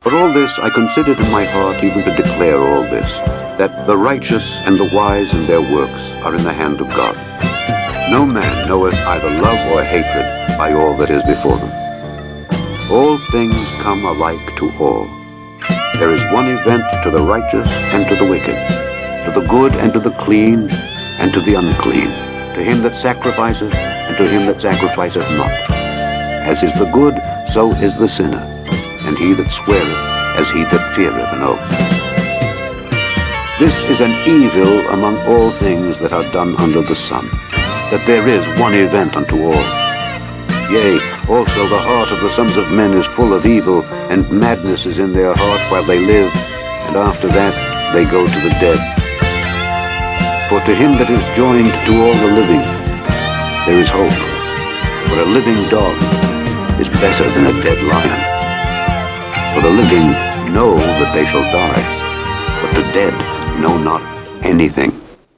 For all this I considered in my heart even to declare all this, that the righteous and the wise in their works are in the hand of God. No man knoweth either love or hatred by all that is before them. All things come alike to all. There is one event to the righteous and to the wicked, to the good and to the clean and to the unclean, to him that sacrificeth and to him that sacrificeth not. As is the good, so is the sinner, and he that sweareth as he that feareth an oath. This is an evil among all things that are done under the sun, that there is one event unto all. Yea, also the heart of the sons of men is full of evil, and madness is in their heart while they live, and after that they go to the dead. For to him that is joined to all the living, there is hope. For a living dog is better than a dead lion. For the living know that they shall die, but the dead know not anything.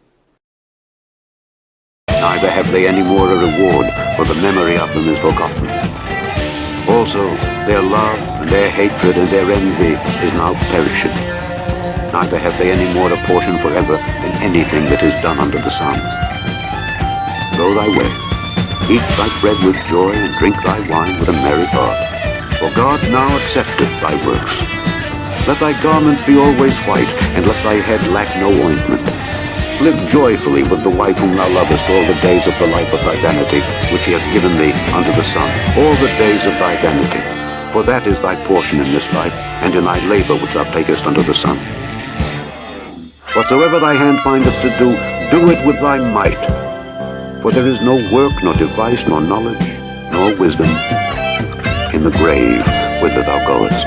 Neither have they any more a reward, for the memory of them is forgotten. Also their love and their hatred and their envy is now perishing. Neither have they any more a portion forever in anything that is done under the sun. Go thy way, eat thy bread with joy, and drink thy wine with a merry heart. For God now accepteth thy works. Let thy garment be always white, and let thy head lack no ointment. Live joyfully with the wife whom thou lovest all the days of the life of thy vanity, which he hath given thee under the sun, all the days of thy vanity. For that is thy portion in this life, and in thy labor which thou takest under the sun. Whatsoever thy hand findeth to do it with thy might. For there is no work, nor device, nor knowledge, nor wisdom in the grave whither thou goest.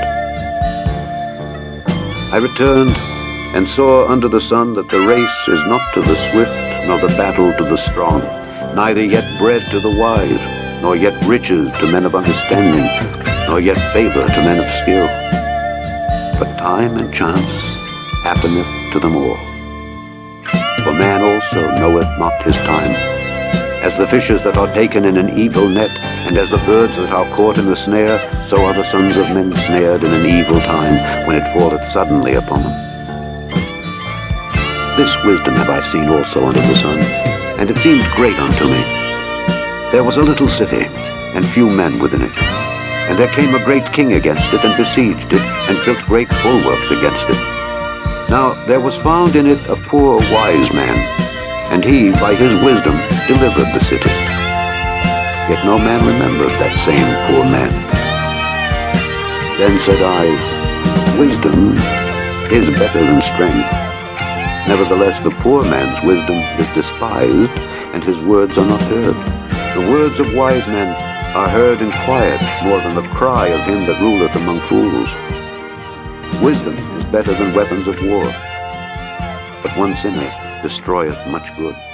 I returned, and saw under the sun that the race is not to the swift, nor the battle to the strong, neither yet bread to the wise, nor yet riches to men of understanding, nor yet favor to men of skill. But time and chance happeneth to them all. For man also knoweth not his time. As the fishes that are taken in an evil net, and as the birds that are caught in the snare, so are the sons of men snared in an evil time, when it falleth suddenly upon them. This wisdom have I seen also under the sun, and it seemed great unto me. There was a little city, and few men within it. And there came a great king against it, and besieged it, and built great bulwarks against it. Now there was found in it a poor wise man, and he by his wisdom delivered the city. Yet no man remembered that same poor man. Then said I, Wisdom is better than strength. Nevertheless, the poor man's wisdom is despised, and his words are not heard. The words of wise men are heard in quiet more than the cry of him that ruleth among fools. Wisdom is better than weapons of war, but one sinner destroyeth much good.